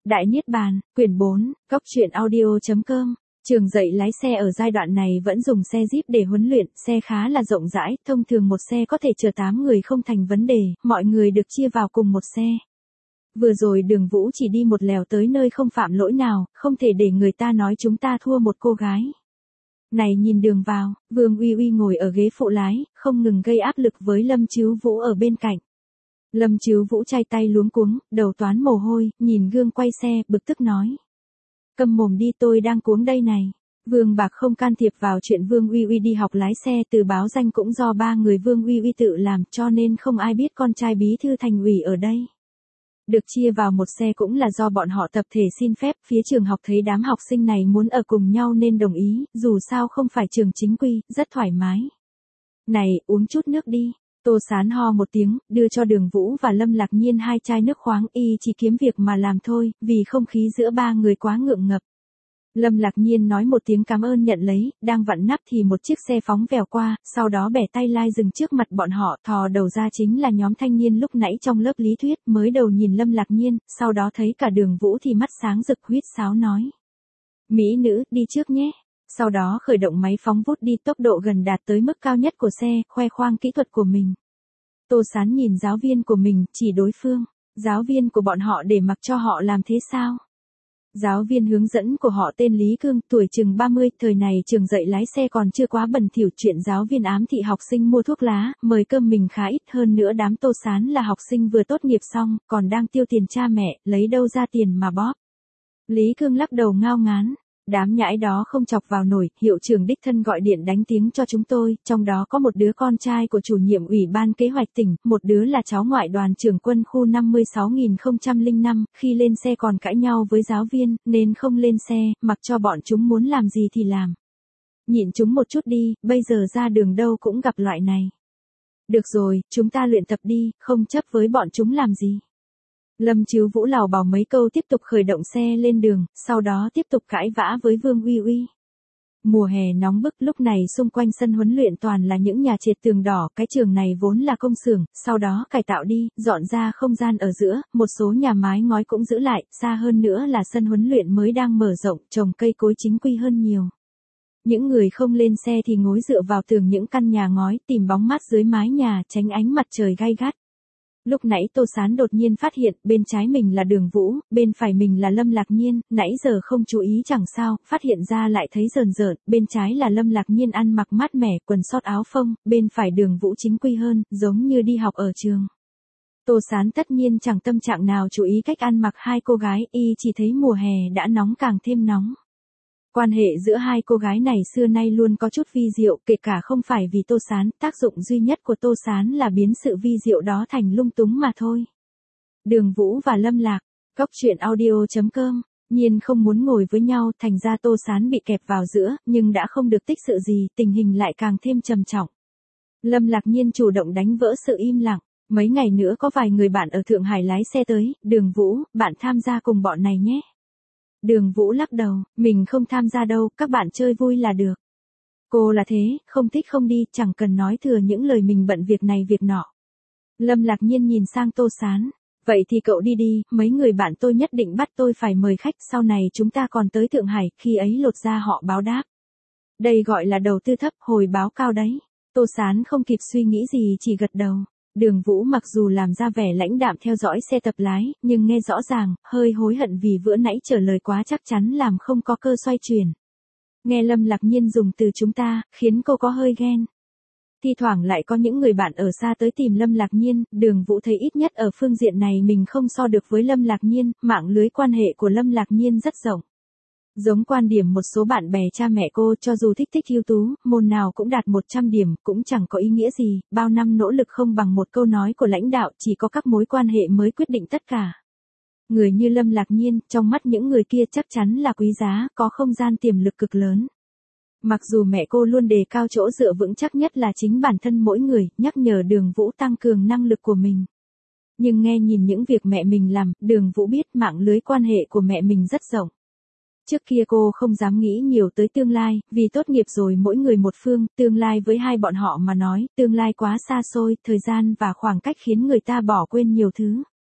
Đại Niết Bàn, quyển 4, Góc truyện audio.com. Trường dạy lái xe ở giai đoạn này vẫn dùng xe Jeep để huấn luyện, xe khá là rộng rãi, thông thường một xe có thể chở 8 người không thành vấn đề, mọi người được chia vào cùng một xe. Vừa rồi Đường Vũ chỉ đi một lèo tới nơi không phạm lỗi nào, không thể để người ta nói chúng ta thua một cô gái. Này nhìn đường vào, Vương Uy Uy ngồi ở ghế phụ lái, không ngừng gây áp lực với Lâm Chứu Vũ ở bên cạnh. Lâm Chứu Vũ chai tay luống cuống, đầu toán mồ hôi, nhìn gương quay xe, bực tức nói. Câm mồm đi, tôi đang cuống đây này. Vương Bạc không can thiệp vào chuyện Vương Uy Uy đi học lái xe, từ báo danh cũng do 3 người Vương Uy Uy tự làm, cho nên không ai biết con trai bí thư thành ủy ở đây. Được chia vào một xe cũng là do bọn họ tập thể xin phép, phía trường học thấy đám học sinh này muốn ở cùng nhau nên đồng ý, dù sao không phải trường chính quy, rất thoải mái. Này, uống chút nước đi. Tô Sán ho một tiếng, đưa cho Đường Vũ và Lâm Lạc Nhiên 2 chai nước khoáng, y chỉ kiếm việc mà làm thôi, vì không khí giữa 3 người quá ngượng ngập. Lâm Lạc Nhiên nói một tiếng cảm ơn nhận lấy, đang vặn nắp thì một chiếc xe phóng vèo qua, sau đó bẻ tay lai dừng trước mặt bọn họ, thò đầu ra chính là nhóm thanh niên lúc nãy trong lớp lý thuyết, mới đầu nhìn Lâm Lạc Nhiên, sau đó thấy cả Đường Vũ thì mắt sáng rực huýt sáo nói. Mỹ nữ, đi trước nhé. Sau đó khởi động máy phóng vút đi, tốc độ gần đạt tới mức cao nhất của xe, khoe khoang kỹ thuật của mình. Tô Sán nhìn giáo viên của mình, chỉ đối phương. Giáo viên của bọn họ để mặc cho họ làm thế sao? Giáo viên hướng dẫn của họ tên Lý Cương, tuổi chừng 30, thời này trường dạy lái xe còn chưa quá bẩn thỉu, chuyện giáo viên ám thị học sinh mua thuốc lá, mời cơm mình khá ít, hơn nữa đám Tô Sán là học sinh vừa tốt nghiệp xong, còn đang tiêu tiền cha mẹ, lấy đâu ra tiền mà bóp. Lý Cương lắc đầu ngao ngán. Đám nhãi đó không chọc vào nổi, hiệu trưởng đích thân gọi điện đánh tiếng cho chúng tôi, trong đó có một đứa con trai của chủ nhiệm ủy ban kế hoạch tỉnh, một đứa là cháu ngoại đoàn trưởng quân khu 56005, khi lên xe còn cãi nhau với giáo viên, nên không lên xe, mặc cho bọn chúng muốn làm gì thì làm. Nhịn chúng một chút đi, bây giờ ra đường đâu cũng gặp loại này. Được rồi, chúng ta luyện tập đi, không chấp với bọn chúng làm gì. Lâm Chứu Vũ lảo bảo mấy câu tiếp tục khởi động xe lên đường, sau đó tiếp tục cãi vã với Vương Uy Uy. Mùa hè nóng bức, lúc này xung quanh sân huấn luyện toàn là những nhà trệt tường đỏ, cái trường này vốn là công xưởng, sau đó cải tạo đi, dọn ra không gian ở giữa, một số nhà mái ngói cũng giữ lại, xa hơn nữa là sân huấn luyện mới đang mở rộng, trồng cây cối chính quy hơn nhiều. Những người không lên xe thì ngồi dựa vào tường những căn nhà ngói, tìm bóng mát dưới mái nhà, tránh ánh mặt trời gay gắt. Lúc nãy Tô Sán đột nhiên phát hiện, bên trái mình là Đường Vũ, bên phải mình là Lâm Lạc Nhiên, nãy giờ không chú ý chẳng sao, phát hiện ra lại thấy rờn rợn, bên trái là Lâm Lạc Nhiên ăn mặc mát mẻ, quần sót áo phông, bên phải Đường Vũ chính quy hơn, giống như đi học ở trường. Tô Sán tất nhiên chẳng tâm trạng nào chú ý cách ăn mặc hai cô gái, y chỉ thấy mùa hè đã nóng càng thêm nóng. Quan hệ giữa hai cô gái này xưa nay luôn có chút vi diệu, kể cả không phải vì Tô Sán, tác dụng duy nhất của Tô Sán là biến sự vi diệu đó thành lung túng mà thôi. Đường Vũ và Lâm Lạc, Góc truyện audio.com, nhiên không muốn ngồi với nhau, thành ra Tô Sán bị kẹp vào giữa, nhưng đã không được tích sự gì, tình hình lại càng thêm trầm trọng. Lâm Lạc Nhiên chủ động đánh vỡ sự im lặng, mấy ngày nữa có vài người bạn ở Thượng Hải lái xe tới, Đường Vũ, bạn tham gia cùng bọn này nhé. Đường Vũ lắc đầu, mình không tham gia đâu, các bạn chơi vui là được. Cô là thế, không thích không đi, chẳng cần nói thừa những lời mình bận việc này việc nọ. Lâm Lạc Nhiên nhìn sang Tô Sán, vậy thì cậu đi đi, mấy người bạn tôi nhất định bắt tôi phải mời khách, sau này chúng ta còn tới Thượng Hải, khi ấy lột ra họ báo đáp. Đây gọi là đầu tư thấp, hồi báo cao đấy. Tô Sán không kịp suy nghĩ gì chỉ gật đầu. Đường Vũ mặc dù làm ra vẻ lãnh đạm theo dõi xe tập lái, nhưng nghe rõ ràng, hơi hối hận vì vừa nãy trả lời quá chắc chắn làm không có cơ xoay chuyển. Nghe Lâm Lạc Nhiên dùng từ chúng ta, khiến cô có hơi ghen. Thi thoảng lại có những người bạn ở xa tới tìm Lâm Lạc Nhiên, Đường Vũ thấy ít nhất ở phương diện này mình không so được với Lâm Lạc Nhiên, mạng lưới quan hệ của Lâm Lạc Nhiên rất rộng. Giống quan điểm một số bạn bè cha mẹ cô, cho dù thích ưu tú, môn nào cũng đạt 100 điểm, cũng chẳng có ý nghĩa gì, bao năm nỗ lực không bằng một câu nói của lãnh đạo, chỉ có các mối quan hệ mới quyết định tất cả. Người như Lâm Lạc Nhiên, trong mắt những người kia chắc chắn là quý giá, có không gian tiềm lực cực lớn. Mặc dù mẹ cô luôn đề cao chỗ dựa vững chắc nhất là chính bản thân mỗi người, nhắc nhở Đường Vũ tăng cường năng lực của mình. Nhưng nghe nhìn những việc mẹ mình làm, Đường Vũ biết mạng lưới quan hệ của mẹ mình rất rộng. Trước kia cô không dám nghĩ nhiều tới tương lai, vì tốt nghiệp rồi mỗi người một phương, tương lai với hai bọn họ mà nói, tương lai quá xa xôi, thời gian và khoảng cách khiến người ta bỏ quên nhiều thứ.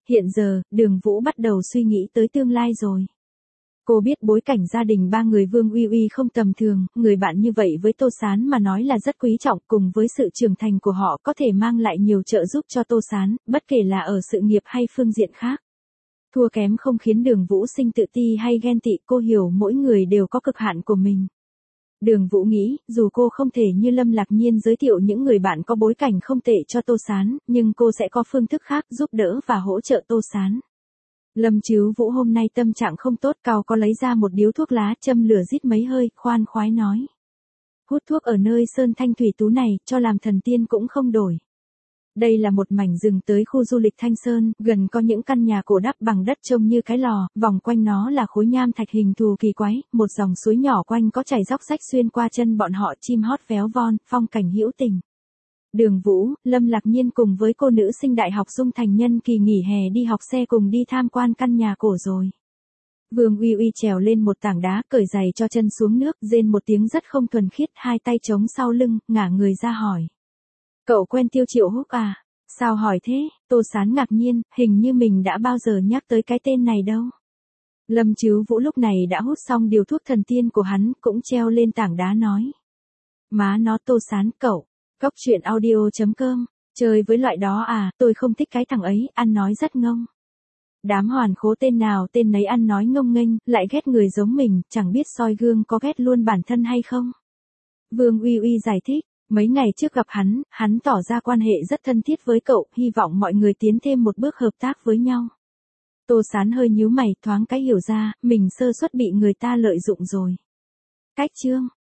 Hiện giờ, Đường Vũ bắt đầu suy nghĩ tới tương lai rồi. Cô biết bối cảnh gia đình ba người Vương Uy Uy không tầm thường, người bạn như vậy với Tô Sán mà nói là rất quý trọng, cùng với sự trưởng thành của họ có thể mang lại nhiều trợ giúp cho Tô Sán, bất kể là ở sự nghiệp hay phương diện khác. Thua kém không khiến Đường Vũ sinh tự ti hay ghen tị, cô hiểu mỗi người đều có cực hạn của mình. Đường Vũ nghĩ, dù cô không thể như Lâm Lạc Nhiên giới thiệu những người bạn có bối cảnh không tệ cho Tô Sán, nhưng cô sẽ có phương thức khác giúp đỡ và hỗ trợ Tô Sán. Lâm Chứu Vũ hôm nay tâm trạng không tốt, Cao có lấy ra một điếu thuốc lá, châm lửa rít mấy hơi, khoan khoái nói. Hút thuốc ở nơi sơn thanh thủy tú này, cho làm thần tiên cũng không đổi. Đây là một mảnh rừng tới khu du lịch Thanh Sơn, gần có những căn nhà cổ đắp bằng đất trông như cái lò, vòng quanh nó là khối nham thạch hình thù kỳ quái, một dòng suối nhỏ quanh có chảy dốc rách xuyên qua chân bọn họ, chim hót véo von, phong cảnh hữu tình. Đường Vũ, Lâm Lạc Nhiên cùng với cô nữ sinh đại học Dung Thành nhân kỳ nghỉ hè đi học xe cùng đi tham quan căn nhà cổ rồi. Vương Uy Uy trèo lên một tảng đá, cởi giày cho chân xuống nước, rên một tiếng rất không thuần khiết, hai tay chống sau lưng, ngả người ra hỏi. Cậu quen Tiêu Triệu Húc à? Sao hỏi thế? Tô Sán ngạc nhiên, hình như mình đã bao giờ nhắc tới cái tên này đâu. Lâm Chứu Vũ lúc này đã hút xong điều thuốc thần tiên của hắn, cũng treo lên tảng đá nói. Má nó Tô Sán cậu. Cóc truyện audio.com, chơi với loại đó à, tôi không thích cái thằng ấy, ăn nói rất ngông. Đám hoàn khố tên nào tên nấy ăn nói ngông nghênh, lại ghét người giống mình, chẳng biết soi gương có ghét luôn bản thân hay không. Vương Uy Uy giải thích, mấy ngày trước gặp hắn tỏ ra quan hệ rất thân thiết với cậu, hy vọng mọi người tiến thêm một bước hợp tác với nhau. Tô Sán hơi nhíu mày, thoáng cái hiểu ra, mình sơ suất bị người ta lợi dụng rồi. Cách chương.